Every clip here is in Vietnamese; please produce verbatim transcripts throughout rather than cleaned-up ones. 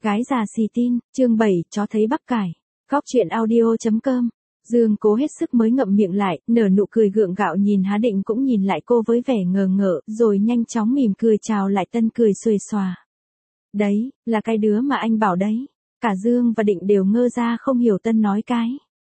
Gái già xì tin, chương bảy, chó thấy bắp cải. Góc truyện audio.com. Dương cố hết sức mới ngậm miệng lại, nở nụ cười gượng gạo nhìn Há Định cũng nhìn lại cô với vẻ ngờ ngợ, rồi nhanh chóng mỉm cười chào lại Tân cười xuề xòa. Đấy, là cái đứa mà anh bảo đấy. Cả Dương và Định đều ngơ ra không hiểu Tân nói cái.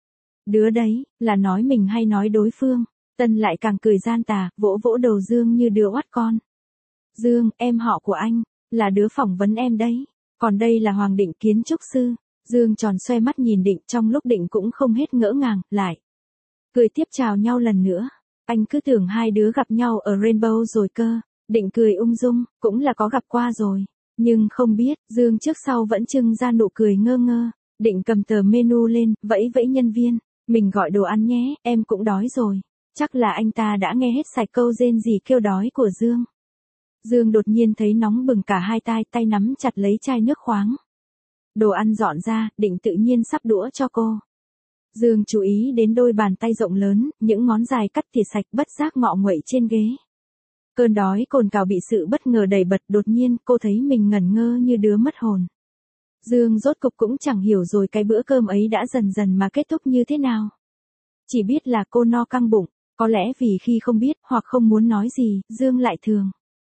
Đứa đấy, là nói mình hay nói đối phương. Tân lại càng cười gian tà, vỗ vỗ đầu Dương như đứa oắt con. Dương, em họ của anh, là đứa phỏng vấn em đấy. Còn đây là Hoàng Định kiến trúc sư. Dương tròn xoe mắt nhìn Định, trong lúc Định cũng không hết ngỡ ngàng, lại cười tiếp chào nhau lần nữa. Anh cứ tưởng hai đứa gặp nhau ở Rainbow rồi cơ. Định cười ung dung, cũng là có gặp qua rồi. Nhưng không biết, Dương trước sau vẫn trưng ra nụ cười ngơ ngơ. Định cầm tờ menu lên, vẫy vẫy nhân viên. Mình gọi đồ ăn nhé, em cũng đói rồi. Chắc là anh ta đã nghe hết sạch câu rên rỉ kêu đói của Dương. Dương đột nhiên thấy nóng bừng cả hai tai, tay nắm chặt lấy chai nước khoáng. Đồ ăn dọn ra, Định tự nhiên sắp đũa cho cô. Dương chú ý đến đôi bàn tay rộng lớn, những ngón dài cắt tỉa sạch bất giác ngọ nguậy trên ghế. Cơn đói cồn cào bị sự bất ngờ đẩy bật, đột nhiên cô thấy mình ngẩn ngơ như đứa mất hồn. Dương rốt cục cũng chẳng hiểu rồi cái bữa cơm ấy đã dần dần mà kết thúc như thế nào. Chỉ biết là cô no căng bụng, có lẽ vì khi không biết hoặc không muốn nói gì, Dương lại thường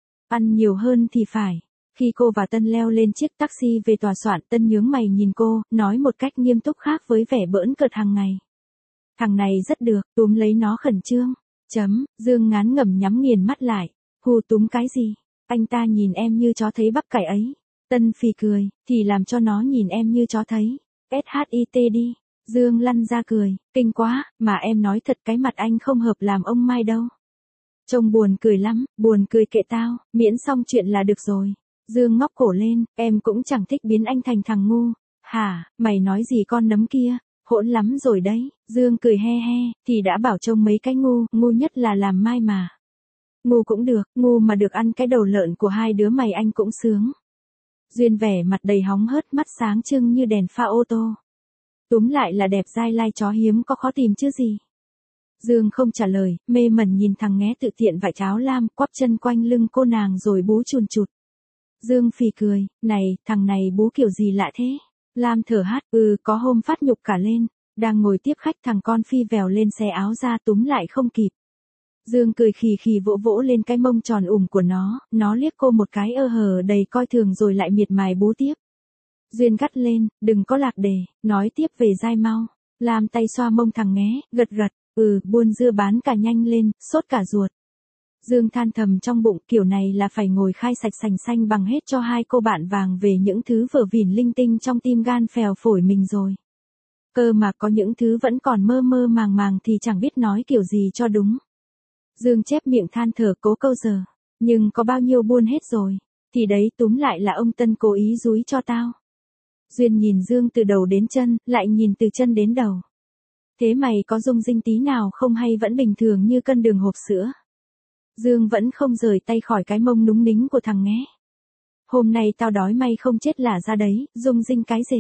ăn nhiều hơn thì phải. Khi cô và Tân leo lên chiếc taxi về tòa soạn, Tân nhướng mày nhìn cô, nói một cách nghiêm túc khác với vẻ bỡn cợt hàng ngày. Thằng này rất được, túm lấy nó khẩn trương. Chấm, Dương ngán ngẩm nhắm nghiền mắt lại. Hù túm cái gì? Anh ta nhìn em như chó thấy bắp cải ấy. Tân phì cười, thì làm cho nó nhìn em như chó thấy shit đi. Dương lăn ra cười, kinh quá, mà em nói thật cái mặt anh không hợp làm ông Mai đâu. Trông buồn cười lắm, buồn cười kệ tao, miễn xong chuyện là được rồi. Dương ngóc cổ lên, em cũng chẳng thích biến anh thành thằng ngu. Hả, mày nói gì con nấm kia, hỗn lắm rồi đấy. Dương cười he he, thì đã bảo trông mấy cái ngu, ngu nhất là làm Mai mà. Ngu cũng được, ngu mà được ăn cái đầu lợn của hai đứa mày anh cũng sướng. Duyên vẻ mặt đầy hóng hớt, mắt sáng trưng như đèn pha ô tô. Túm lại là đẹp dai lai chó hiếm có khó tìm chứ gì. Dương không trả lời, mê mẩn nhìn thằng nghé tự tiện vải cháo lam, quắp chân quanh lưng cô nàng rồi bú chùn chụt. Dương phì cười, này, thằng này bú kiểu gì lạ thế? Lam thở hát, ừ, có hôm phát nhục cả lên. Đang ngồi tiếp khách thằng con phi vèo lên xe áo ra túm lại không kịp. Dương cười khì khì vỗ vỗ lên cái mông tròn ủng của nó, nó liếc cô một cái ơ hờ đầy coi thường rồi lại miệt mài bú tiếp. Duyên gắt lên, đừng có lạc đề, nói tiếp về dai mau. Lam tay xoa mông thằng nghé, gật gật, ừ, buôn dưa bán cả nhanh lên, sốt cả ruột. Dương than thầm trong bụng, kiểu này là phải ngồi khai sạch sành xanh bằng hết cho hai cô bạn vàng về những thứ vờ vỉn linh tinh trong tim gan phèo phổi mình rồi. Cơ mà có những thứ vẫn còn mơ mơ màng màng thì chẳng biết nói kiểu gì cho đúng. Dương chép miệng than thở cố câu giờ, nhưng có bao nhiêu buôn hết rồi, thì đấy túm lại là ông Tân cố ý dúi cho tao. Duyên nhìn Dương từ đầu đến chân, lại nhìn từ chân đến đầu. Thế mày có rung rinh tí nào không hay vẫn bình thường như cân đường hộp sữa? Dương vẫn không rời tay khỏi cái mông núng nính của thằng nghé. Hôm nay tao đói may không chết là ra đấy, rung rinh cái rể.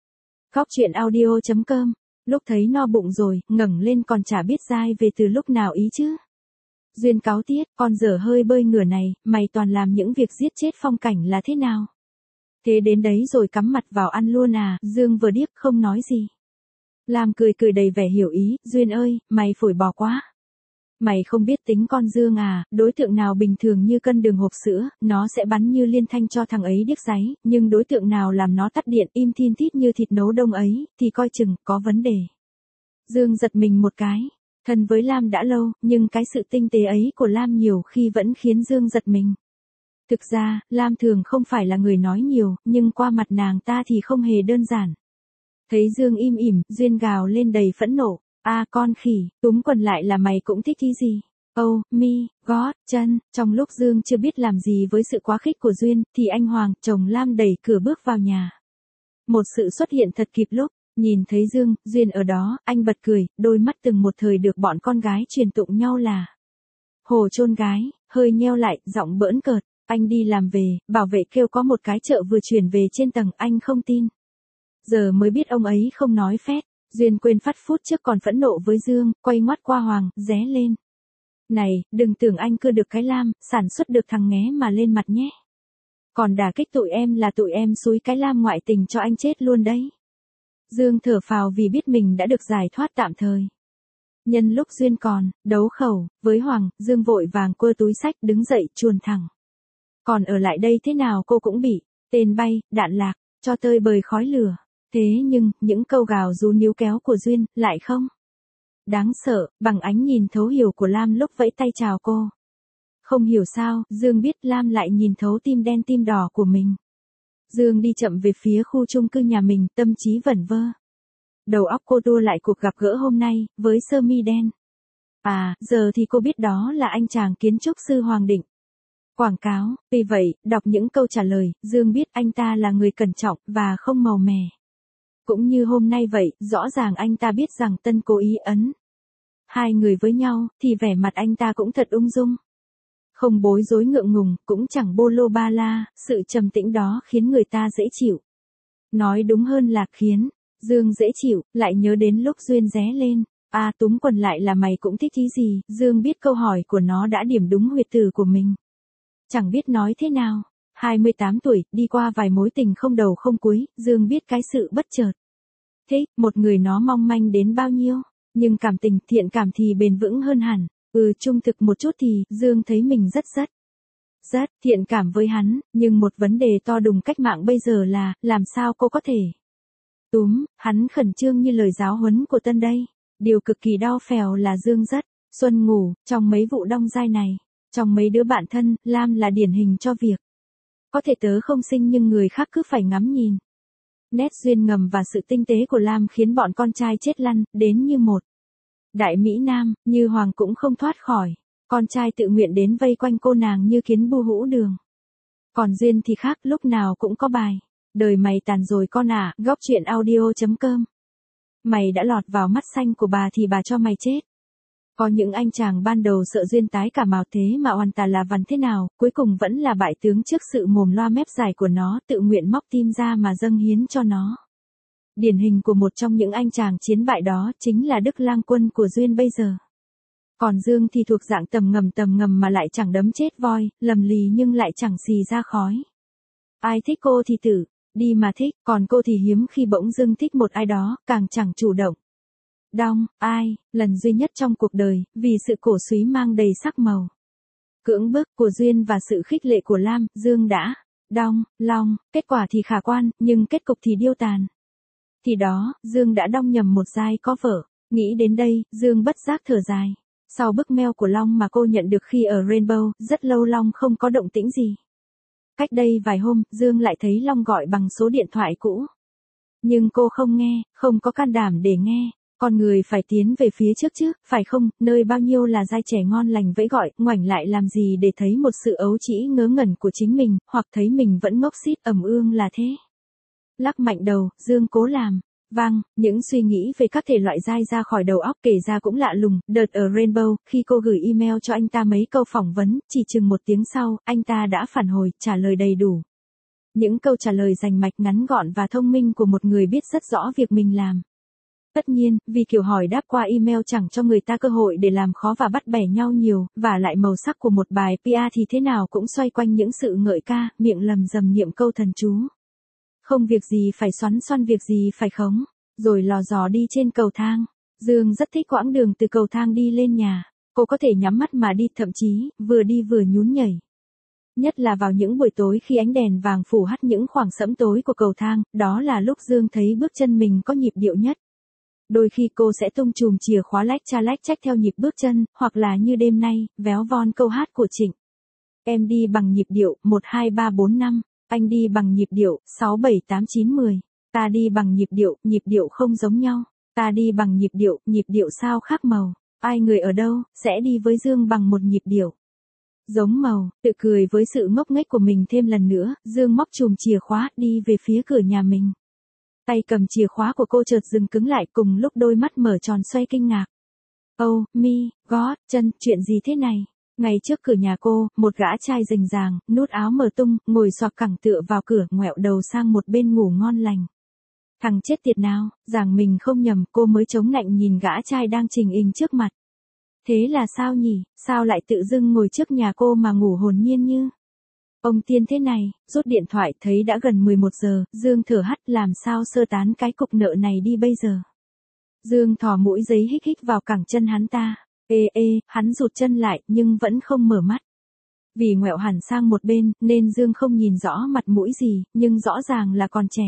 Góc truyện audio.com. Lúc thấy no bụng rồi, ngẩng lên còn chả biết dai về từ lúc nào ý chứ. Duyên cáu tiết, con dở hơi bơi ngửa này, mày toàn làm những việc giết chết phong cảnh là thế nào? Thế đến đấy rồi cắm mặt vào ăn luôn à? Dương vừa điếc không nói gì. Lam cười cười đầy vẻ hiểu ý, Duyên ơi, mày phổi bò quá. Mày không biết tính con Dương à, đối tượng nào bình thường như cân đường hộp sữa, nó sẽ bắn như liên thanh cho thằng ấy điếc dáy, nhưng đối tượng nào làm nó tắt điện im thin tít như thịt nấu đông ấy, thì coi chừng, có vấn đề. Dương giật mình một cái, thân với Lam đã lâu, nhưng cái sự tinh tế ấy của Lam nhiều khi vẫn khiến Dương giật mình. Thực ra, Lam thường không phải là người nói nhiều, nhưng qua mặt nàng ta thì không hề đơn giản. Thấy Dương im ỉm, Duyên gào lên đầy phẫn nộ. A à, con khỉ, túm quần lại là mày cũng thích ý gì? Oh, me, God, chân. Trong lúc Dương chưa biết làm gì với sự quá khích của Duyên, thì anh Hoàng, chồng Lam đẩy cửa bước vào nhà. Một sự xuất hiện thật kịp lúc, nhìn thấy Dương, Duyên ở đó, anh bật cười, đôi mắt từng một thời được bọn con gái truyền tụng nhau là hồ chôn gái, hơi nheo lại, giọng bỡn cợt. Anh đi làm về, bảo vệ kêu có một cái chợ vừa chuyển về trên tầng, anh không tin. Giờ mới biết ông ấy không nói phét. Duyên quên phát phút trước còn phẫn nộ với Dương, quay ngoắt qua Hoàng, ré lên. Này, đừng tưởng anh cưa được cái Lam, sản xuất được thằng nghé mà lên mặt nhé. Còn đả kích tụi em là tụi em xúi cái Lam ngoại tình cho anh chết luôn đấy. Dương thở phào vì biết mình đã được giải thoát tạm thời. Nhân lúc duyên còn, đấu khẩu, với Hoàng, Dương vội vàng quơ túi xách đứng dậy chuồn thẳng. Còn ở lại đây thế nào cô cũng bị, tên bay, đạn lạc, cho tơi bời khói lửa. Thế nhưng, những câu gào rú níu kéo của Duyên, lại không. Đáng sợ, bằng ánh nhìn thấu hiểu của Lam lúc vẫy tay chào cô. Không hiểu sao, Dương biết Lam lại nhìn thấu tim đen tim đỏ của mình. Dương đi chậm về phía khu chung cư nhà mình, tâm trí vẩn vơ. Đầu óc cô tua lại cuộc gặp gỡ hôm nay, với sơ mi đen. À, giờ thì cô biết đó là anh chàng kiến trúc sư Hoàng Định. Quảng cáo, vì vậy, đọc những câu trả lời, Dương biết anh ta là người cẩn trọng, và không màu mè. Cũng như hôm nay vậy, rõ ràng anh ta biết rằng Tân cố ý ấn. Hai người với nhau, thì vẻ mặt anh ta cũng thật ung dung. Không bối rối ngượng ngùng, cũng chẳng bô lô ba la, sự trầm tĩnh đó khiến người ta dễ chịu. Nói đúng hơn là khiến Dương dễ chịu, lại nhớ đến lúc Duyên ré lên. À túm quần lại là mày cũng thích ý gì, Dương biết câu hỏi của nó đã điểm đúng huyệt tử của mình. Chẳng biết nói thế nào. hai mươi tám tuổi, đi qua vài mối tình không đầu không cuối, Dương biết cái sự bất chợt. Thế, một người nó mong manh đến bao nhiêu, nhưng cảm tình, thiện cảm thì bền vững hơn hẳn. Ừ, trung thực một chút thì, Dương thấy mình rất rất, rất thiện cảm với hắn, nhưng một vấn đề to đùng cách mạng bây giờ là, làm sao cô có thể túm, hắn khẩn trương như lời giáo huấn của Tân đây. Điều cực kỳ đau phèo là Dương rất, xuân ngủ, trong mấy vụ đong dai này, trong mấy đứa bạn thân, Lam là điển hình cho việc. Có thể tớ không xinh nhưng người khác cứ phải ngắm nhìn. Nét duyên ngầm và sự tinh tế của Lam khiến bọn con trai chết lăn, đến như một. Đại Mỹ Nam, như Hoàng cũng không thoát khỏi. Con trai tự nguyện đến vây quanh cô nàng như kiến bu hũ đường. Còn Duyên thì khác, lúc nào cũng có bài. Đời mày tàn rồi con à, góc truyện audio chấm com. Mày đã lọt vào mắt xanh của bà thì bà cho mày chết. Có những anh chàng ban đầu sợ Duyên tái cả màu thế mà hoàn tà là vằn thế nào, cuối cùng vẫn là bại tướng trước sự mồm loa mép dài của nó, tự nguyện móc tim ra mà dâng hiến cho nó. Điển hình của một trong những anh chàng chiến bại đó chính là Đức Lang Quân của Duyên bây giờ. Còn Dương thì thuộc dạng tầm ngầm tầm ngầm mà lại chẳng đấm chết voi, lầm lì nhưng lại chẳng xì ra khói. Ai thích cô thì tử, đi mà thích, còn cô thì hiếm khi bỗng dưng thích một ai đó, càng chẳng chủ động. Đong, ai, lần duy nhất trong cuộc đời, vì sự cổ súy mang đầy sắc màu. Cưỡng bức của Duyên và sự khích lệ của Lam, Dương đã, đong, long, kết quả thì khả quan, nhưng kết cục thì điêu tàn. Thì đó, Dương đã đong nhầm một giai có vợ. Nghĩ đến đây, Dương bất giác thở dài. Sau bức mail của Long mà cô nhận được khi ở Rainbow, rất lâu Long không có động tĩnh gì. Cách đây vài hôm, Dương lại thấy Long gọi bằng số điện thoại cũ. Nhưng cô không nghe, không có can đảm để nghe. Con người phải tiến về phía trước chứ, phải không, nơi bao nhiêu là giai trẻ ngon lành vẫy gọi, ngoảnh lại làm gì để thấy một sự ấu trĩ ngớ ngẩn của chính mình, hoặc thấy mình vẫn ngốc xít ẩm ương là thế. Lắc mạnh đầu, Dương cố làm. Vâng, những suy nghĩ về các thể loại giai ra khỏi đầu óc kể ra cũng lạ lùng, đợt ở Rainbow, khi cô gửi email cho anh ta mấy câu phỏng vấn, chỉ chừng một tiếng sau, anh ta đã phản hồi, trả lời đầy đủ. Những câu trả lời rành mạch ngắn gọn và thông minh của một người biết rất rõ việc mình làm. Tất nhiên, vì kiểu hỏi đáp qua email chẳng cho người ta cơ hội để làm khó và bắt bẻ nhau nhiều, và lại màu sắc của một bài pê e thì thế nào cũng xoay quanh những sự ngợi ca, miệng lầm rầm niệm câu thần chú. Không việc gì phải xoắn xoăn việc gì phải khống, rồi lò dò đi trên cầu thang. Dương rất thích quãng đường từ cầu thang đi lên nhà, cô có thể nhắm mắt mà đi, thậm chí, vừa đi vừa nhún nhảy. Nhất là vào những buổi tối khi ánh đèn vàng phủ hắt những khoảng sẫm tối của cầu thang, đó là lúc Dương thấy bước chân mình có nhịp điệu nhất. Đôi khi cô sẽ tung chùm chìa khóa lách cha lách trách theo nhịp bước chân, hoặc là như đêm nay, véo von câu hát của Trịnh. Em đi bằng nhịp điệu, một hai ba bốn năm. Anh đi bằng nhịp điệu, sáu bảy tám chín mười. Ta đi bằng nhịp điệu, nhịp điệu không giống nhau. Ta đi bằng nhịp điệu, nhịp điệu sao khác màu. Ai người ở đâu, sẽ đi với Dương bằng một nhịp điệu giống màu. Tự cười với sự ngốc nghếch của mình thêm lần nữa, Dương móc chùm chìa khóa, đi về phía cửa nhà mình. Tay cầm chìa khóa của cô chợt dừng cứng lại, cùng lúc đôi mắt mở tròn xoay kinh ngạc. Oh, me, God, chân, chuyện gì thế này? Ngay trước cửa nhà cô, một gã trai rình ràng, nút áo mở tung, ngồi xoạc cẳng tựa vào cửa, ngoẹo đầu sang một bên ngủ ngon lành. Thằng chết tiệt nào, rằng mình không nhầm, cô mới chống nạnh nhìn gã trai đang trình hình trước mặt. Thế là sao nhỉ, sao lại tự dưng ngồi trước nhà cô mà ngủ hồn nhiên như? Ông tiên thế này, rút điện thoại thấy đã gần mười một giờ, Dương thở hắt làm sao sơ tán cái cục nợ này đi bây giờ. Dương thò mũi giấy hích hích vào cẳng chân hắn ta. Ê ê, hắn rụt chân lại nhưng vẫn không mở mắt. Vì ngoẹo hẳn sang một bên, nên Dương không nhìn rõ mặt mũi gì, nhưng rõ ràng là còn trẻ.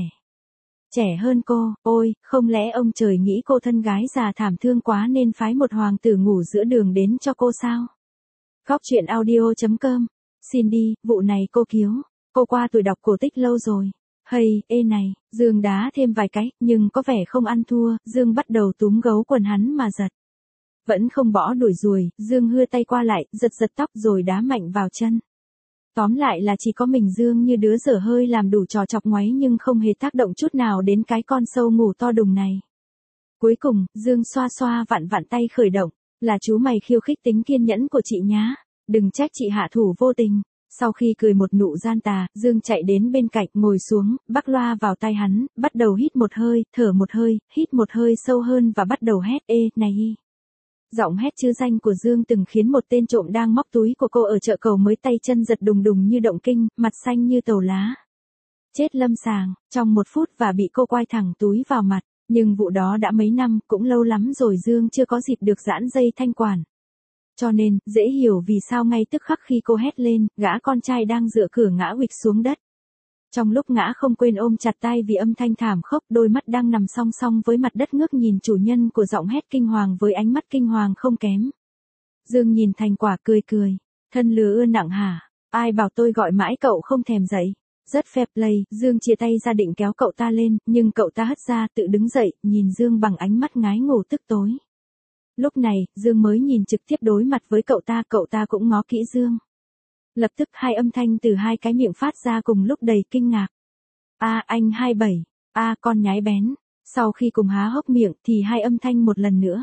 Trẻ hơn cô, ôi, không lẽ ông trời nghĩ cô thân gái già thảm thương quá nên phái một hoàng tử ngủ giữa đường đến cho cô sao? Góc truyện audio chấm com. Xin đi, vụ này cô cứu. Cô qua tuổi đọc cổ tích lâu rồi. Hay, ê này, Dương đá thêm vài cái, nhưng có vẻ không ăn thua, Dương bắt đầu túm gấu quần hắn mà giật. Vẫn không bỏ đuổi ruồi, Dương hưa tay qua lại, giật giật tóc rồi đá mạnh vào chân. Tóm lại là chỉ có mình Dương như đứa dở hơi làm đủ trò chọc ngoáy nhưng không hề tác động chút nào đến cái con sâu ngủ to đùng này. Cuối cùng, Dương xoa xoa vặn vặn tay khởi động, là chú mày khiêu khích tính kiên nhẫn của chị nhá, đừng trách chị hạ thủ vô tình. Sau khi cười một nụ gian tà, Dương chạy đến bên cạnh ngồi xuống, bắc loa vào tay hắn, bắt đầu hít một hơi, thở một hơi, hít một hơi sâu hơn và bắt đầu hét ê, này. Giọng hét chữ danh của Dương từng khiến một tên trộm đang móc túi của cô ở chợ cầu mới tay chân giật đùng đùng như động kinh, mặt xanh như tàu lá. Chết lâm sàng, trong một phút và bị cô quay thẳng túi vào mặt, nhưng vụ đó đã mấy năm, cũng lâu lắm rồi Dương chưa có dịp được giãn dây thanh quản. Cho nên, dễ hiểu vì sao ngay tức khắc khi cô hét lên, gã con trai đang dựa cửa ngã huỵch xuống đất. Trong lúc ngã không quên ôm chặt tay vì âm thanh thảm khốc, đôi mắt đang nằm song song với mặt đất ngước nhìn chủ nhân của giọng hét kinh hoàng với ánh mắt kinh hoàng không kém. Dương nhìn thành quả cười cười, thân lứa ưa nặng hả, ai bảo tôi gọi mãi cậu không thèm dậy. Rất fair play, Dương chia tay ra định kéo cậu ta lên, nhưng cậu ta hất ra tự đứng dậy, nhìn Dương bằng ánh mắt ngái ngủ tức tối. Lúc này, Dương mới nhìn trực tiếp đối mặt với cậu ta, cậu ta cũng ngó kỹ Dương. Lập tức hai âm thanh từ hai cái miệng phát ra cùng lúc đầy kinh ngạc. A anh hai bảy, A con nhái bén. Sau khi cùng há hốc miệng thì hai âm thanh một lần nữa.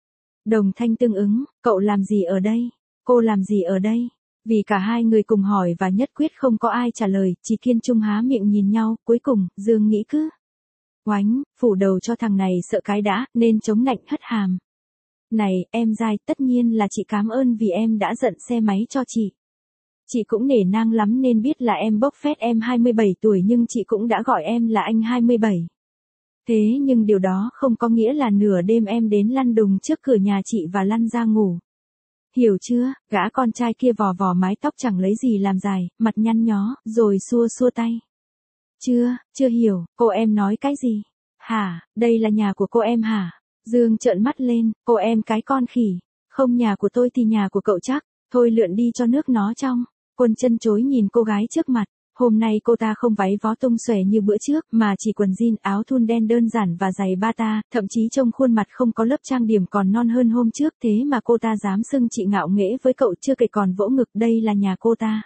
Đồng thanh tương ứng, cậu làm gì ở đây? Cô làm gì ở đây? Vì cả hai người cùng hỏi và nhất quyết không có ai trả lời, chỉ kiên trung há miệng nhìn nhau, cuối cùng, Dương nghĩ cứ. Oánh, phủ đầu cho thằng này sợ cái đã, nên chống nạnh hất hàm. Này, em dai, tất nhiên là chị cảm ơn vì em đã giận xe máy cho chị. Chị cũng nể nang lắm nên biết là em bốc phét em hai mươi bảy tuổi nhưng chị cũng đã gọi em là anh hai mươi bảy. Thế nhưng điều đó không có nghĩa là nửa đêm em đến lăn đùng trước cửa nhà chị và lăn ra ngủ. Hiểu chưa, gã con trai kia vò vò mái tóc chẳng lấy gì làm dài, mặt nhăn nhó, rồi xua xua tay. Chưa, chưa hiểu, cô em nói cái gì? Hả, đây là nhà của cô em hả? Dương trợn mắt lên, cô em cái con khỉ. Không nhà của tôi thì nhà của cậu chắc, thôi lượn đi cho nước nó trong. Quân chân chối nhìn cô gái trước mặt, hôm nay cô ta không váy vó tung xòe như bữa trước mà chỉ quần jean áo thun đen đơn giản và giày bata, thậm chí trông khuôn mặt không có lớp trang điểm còn non hơn hôm trước thế mà cô ta dám xưng chị ngạo nghễ với cậu chưa kể còn vỗ ngực đây là nhà cô ta.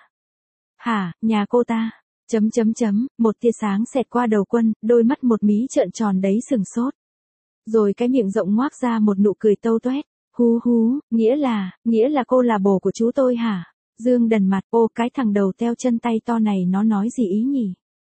Hả, nhà cô ta? Chấm chấm chấm, một tia sáng xẹt qua đầu Quân, đôi mắt một mí trợn tròn đấy sừng sốt. Rồi cái miệng rộng ngoác ra một nụ cười tâu toét, hú hú, nghĩa là, nghĩa là cô là bồ của chú tôi hả? Dương đần mặt, ô cái thằng đầu teo chân tay to này nó nói gì ý nhỉ?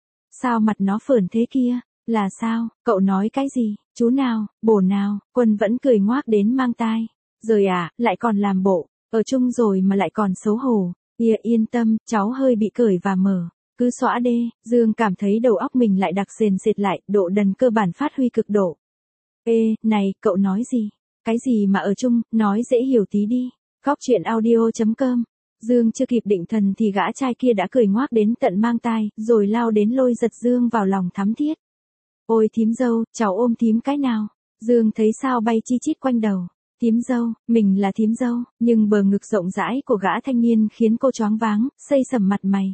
Sao mặt nó phởn thế kia? Là sao, cậu nói cái gì? Chú nào, bồ nào? Quân vẫn cười ngoác đến mang tai. Rồi à, lại còn làm bộ, ở chung rồi mà lại còn xấu hổ. Ia yên tâm, cháu hơi bị cởi và mở. Cứ xõa đê, Dương cảm thấy đầu óc mình lại đặc sền sệt lại, độ đần cơ bản phát huy cực độ. Ê, này, cậu nói gì? Cái gì mà ở chung, nói dễ hiểu tí đi. Góc truyện audio chấm com. Dương chưa kịp định thần thì gã trai kia đã cười ngoác đến tận mang tai, rồi lao đến lôi giật Dương vào lòng thắm thiết. Ôi thím dâu, cháu ôm thím cái nào? Dương thấy sao bay chi chít quanh đầu. Thím dâu, mình là thím dâu, nhưng bờ ngực rộng rãi của gã thanh niên khiến cô choáng váng, xây sầm mặt mày.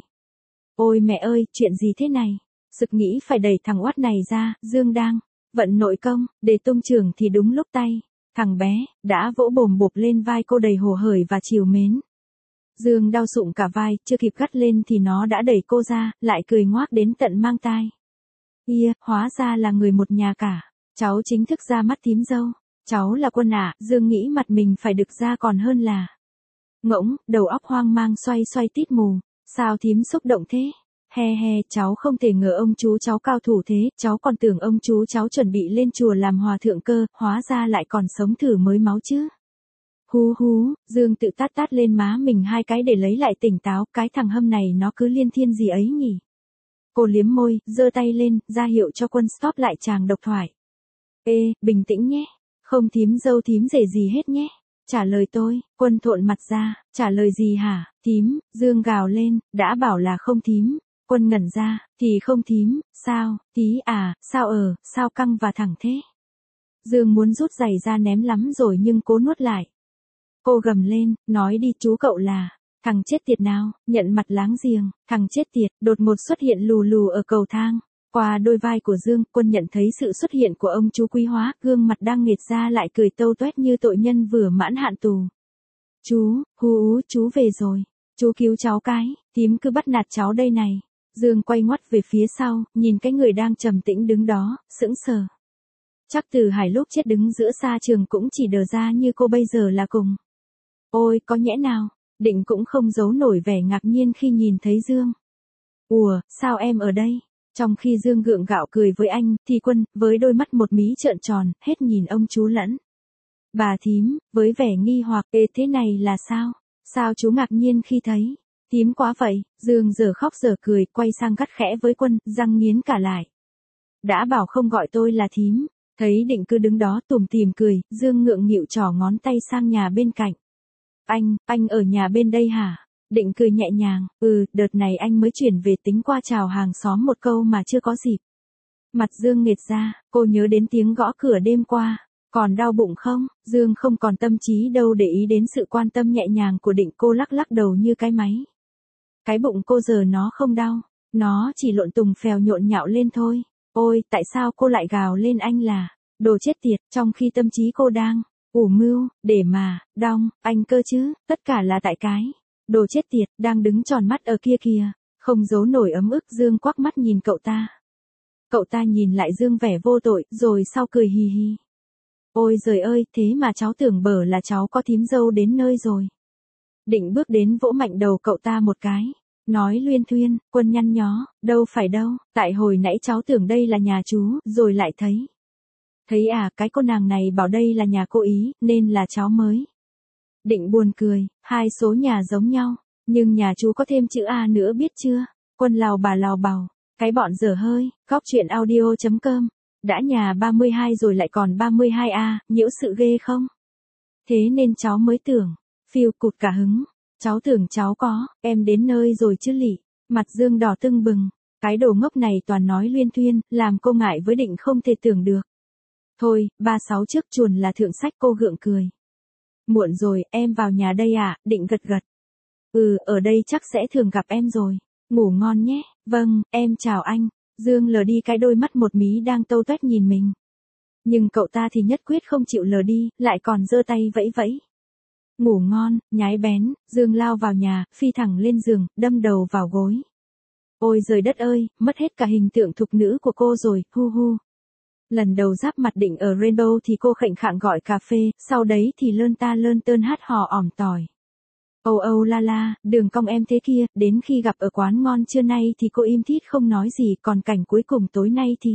Ôi mẹ ơi, chuyện gì thế này? Sực nghĩ phải đẩy thằng oát này ra, Dương đang vận nội công, để tung trường thì đúng lúc tay. Thằng bé, đã vỗ bồm bộp lên vai cô đầy hồ hởi và chiều mến. Dương đau sụng cả vai, chưa kịp gắt lên thì nó đã đẩy cô ra, lại cười ngoác đến tận mang tai. Ia, hóa ra là người một nhà cả. Cháu chính thức ra mắt thím dâu. Cháu là Quân ạ, Dương nghĩ mặt mình phải được ra còn hơn là. Ngỗng, đầu óc hoang mang xoay xoay tít mù. Sao thím xúc động thế? He he, cháu không thể ngờ ông chú cháu cao thủ thế, cháu còn tưởng ông chú cháu chuẩn bị lên chùa làm hòa thượng cơ, hóa ra lại còn sống thử mới máu chứ. hú hú, Dương tự tát tát lên má mình hai cái để lấy lại tỉnh táo, cái thằng hâm này nó cứ liên thiên gì ấy nhỉ. Cô liếm môi, giơ tay lên, ra hiệu cho Quân stop lại chàng độc thoại. Ê, bình tĩnh nhé, không thím dâu thím rể gì hết nhé. Trả lời tôi, Quân thộn mặt ra, trả lời gì hả, thím, Dương gào lên, đã bảo là không thím. Quân ngẩn ra, thì không thím, sao, tí à, sao ờ, sao căng và thẳng thế. Dương muốn rút giày ra ném lắm rồi nhưng cố nuốt lại. Cô gầm lên, nói đi chú cậu là, thằng chết tiệt nào, nhận mặt láng giềng, thằng chết tiệt, đột ngột xuất hiện lù lù ở cầu thang. Qua đôi vai của Dương, Quân nhận thấy sự xuất hiện của ông chú Quý Hóa, gương mặt đang nghệt ra lại cười tâu toét như tội nhân vừa mãn hạn tù. Chú, hú ú, chú về rồi, chú cứu cháu cái, thím cứ bắt nạt cháu đây này. Dương quay ngoắt về phía sau, nhìn cái người đang trầm tĩnh đứng đó, sững sờ. Chắc Từ Hải lúc chết đứng giữa xa trường cũng chỉ đờ ra như cô bây giờ là cùng. Ôi, có nhẽ nào, Định cũng không giấu nổi vẻ ngạc nhiên khi nhìn thấy Dương. Ủa, sao em ở đây? Trong khi Dương gượng gạo cười với anh, thì Quân, với đôi mắt một mí trợn tròn, hết nhìn ông chú lẫn. Bà thím, với vẻ nghi hoặc, ê thế này là sao? Sao chú ngạc nhiên khi thấy? Thím quá vậy, Dương giờ khóc giờ cười, quay sang gắt khẽ với Quân, răng nghiến cả lại. Đã bảo không gọi tôi là thím. Thấy Định cứ đứng đó tủm tỉm cười, Dương ngượng nghịu trỏ ngón tay sang nhà bên cạnh. Anh, anh ở nhà bên đây hả? Định cười nhẹ nhàng, ừ, đợt này anh mới chuyển về tính qua chào hàng xóm một câu mà chưa có dịp. Mặt Dương nghệt ra, cô nhớ đến tiếng gõ cửa đêm qua. Còn đau bụng không? Dương không còn tâm trí đâu để ý đến sự quan tâm nhẹ nhàng của Định, cô lắc lắc đầu như cái máy. Cái bụng cô giờ nó không đau, nó chỉ lộn tùng phèo nhộn nhạo lên thôi. Ôi, tại sao cô lại gào lên anh là, đồ chết tiệt, trong khi tâm trí cô đang, ủ mưu, để mà, đong, anh cơ chứ, tất cả là tại cái, đồ chết tiệt, đang đứng tròn mắt ở kia kìa, không giấu nổi ấm ức. Dương quắc mắt nhìn cậu ta. Cậu ta nhìn lại Dương vẻ vô tội, rồi sau cười hì hì. Ôi giời ơi, thế mà cháu tưởng bở là cháu có thím dâu đến nơi rồi. Định bước đến vỗ mạnh đầu cậu ta một cái. Nói luyên thuyên, Quân nhăn nhó, đâu phải đâu, tại hồi nãy cháu tưởng đây là nhà chú, rồi lại thấy. Thấy à, cái cô nàng này bảo đây là nhà cô ý, nên là cháu mới. Định buồn cười, hai số nhà giống nhau, nhưng nhà chú có thêm chữ A nữa biết chưa? Quân lào bà lào bào, cái bọn dở hơi, góc chuyện audio chấm com. Đã nhà ba mươi hai rồi lại còn ba mươi hai A, nhiễu sự ghê không? Thế nên cháu mới tưởng, phiêu cụt cả hứng. Cháu tưởng cháu có, em đến nơi rồi chứ lị. Mặt Dương đỏ tưng bừng. Cái đồ ngốc này toàn nói luyên thuyên, làm cô ngại với Định không thể tưởng được. Thôi, ba sáu trước chuồn là thượng sách, cô gượng cười. Muộn rồi, em vào nhà đây à, Định gật gật. Ừ, ở đây chắc sẽ thường gặp em rồi. Ngủ ngon nhé. Vâng, em chào anh. Dương lờ đi cái đôi mắt một mí đang tâu tuét nhìn mình. Nhưng cậu ta thì nhất quyết không chịu lờ đi, lại còn giơ tay vẫy vẫy. Ngủ ngon, nhái bén, Dương lao vào nhà, phi thẳng lên giường, đâm đầu vào gối. Ôi giời đất ơi, mất hết cả hình tượng thục nữ của cô rồi, hu hu. Lần đầu giáp mặt Định ở Rainbow thì cô khệnh khạng gọi cà phê, sau đấy thì lơn ta lơn tơn hát hò ỏm tỏi. Âu âu la la, đường cong em thế kia, đến khi gặp ở quán ngon trưa nay thì cô im thít không nói gì, còn cảnh cuối cùng tối nay thì...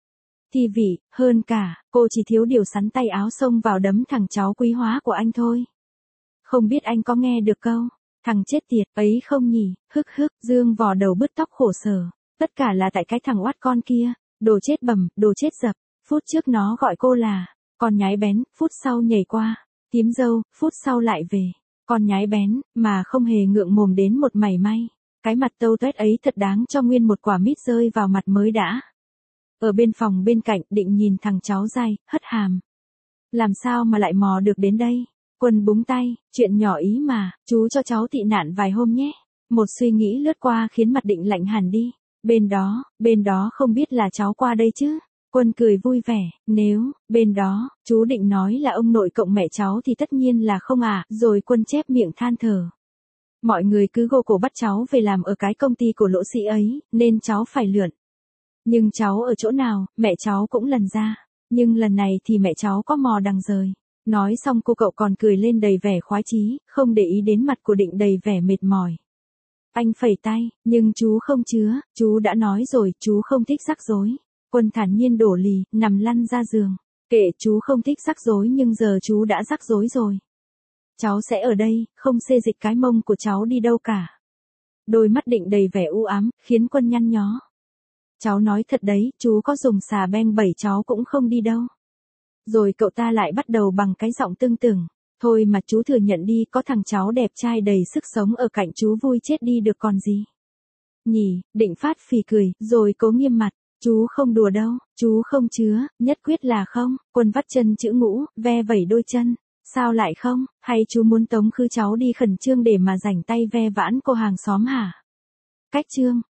Thì vị, hơn cả, cô chỉ thiếu điều sắn tay áo xông vào đấm thằng cháu Quý Hóa của anh thôi. Không biết anh có nghe được câu, thằng chết tiệt ấy không nhỉ, hức hức, Dương vò đầu bứt tóc khổ sở. Tất cả là tại cái thằng oát con kia, đồ chết bẩm, đồ chết dập. Phút trước nó gọi cô là, con nhái bén, phút sau nhảy qua, tím dâu, phút sau lại về, con nhái bén, mà không hề ngượng mồm đến một mảy may. Cái mặt tâu tuét ấy thật đáng cho nguyên một quả mít rơi vào mặt mới đã. Ở bên phòng bên cạnh, Định nhìn thằng cháu dai, hất hàm. Làm sao mà lại mò được đến đây? Quân búng tay, chuyện nhỏ ý mà, chú cho cháu tị nạn vài hôm nhé. Một suy nghĩ lướt qua khiến mặt Định lạnh hẳn đi. Bên đó, bên đó không biết là cháu qua đây chứ. Quân cười vui vẻ, nếu, bên đó, chú Định nói là ông nội cộng mẹ cháu thì tất nhiên là không à, rồi Quân chép miệng than thở. Mọi người cứ gô cổ bắt cháu về làm ở cái công ty của lỗ sĩ ấy, nên cháu phải lượn. Nhưng cháu ở chỗ nào, mẹ cháu cũng lần ra. Nhưng lần này thì mẹ cháu có mò đằng rời. Nói xong cô cậu còn cười lên đầy vẻ khoái chí, không để ý đến mặt của Định đầy vẻ mệt mỏi. Anh phẩy tay, nhưng chú không chứa, chú đã nói rồi, chú không thích rắc rối. Quân thản nhiên đổ lì, nằm lăn ra giường. Kệ, chú không thích rắc rối nhưng giờ chú đã rắc rối rồi. Cháu sẽ ở đây, không xê dịch cái mông của cháu đi đâu cả. Đôi mắt Định đầy vẻ u ám, khiến Quân nhăn nhó. Cháu nói thật đấy, chú có dùng xà beng bảy cháu cũng không đi đâu. Rồi cậu ta lại bắt đầu bằng cái giọng tương tưởng. Thôi mà chú thừa nhận đi, có thằng cháu đẹp trai đầy sức sống ở cạnh chú vui chết đi được còn gì. Nhỉ, Định phát phì cười, rồi cố nghiêm mặt. Chú không đùa đâu, chú không chứa, nhất quyết là không. Quân vắt chân chữ ngũ, ve vẩy đôi chân. Sao lại không, hay chú muốn Tống Khư cháu đi khẩn trương để mà rảnh tay ve vãn cô hàng xóm hả? Cách trương,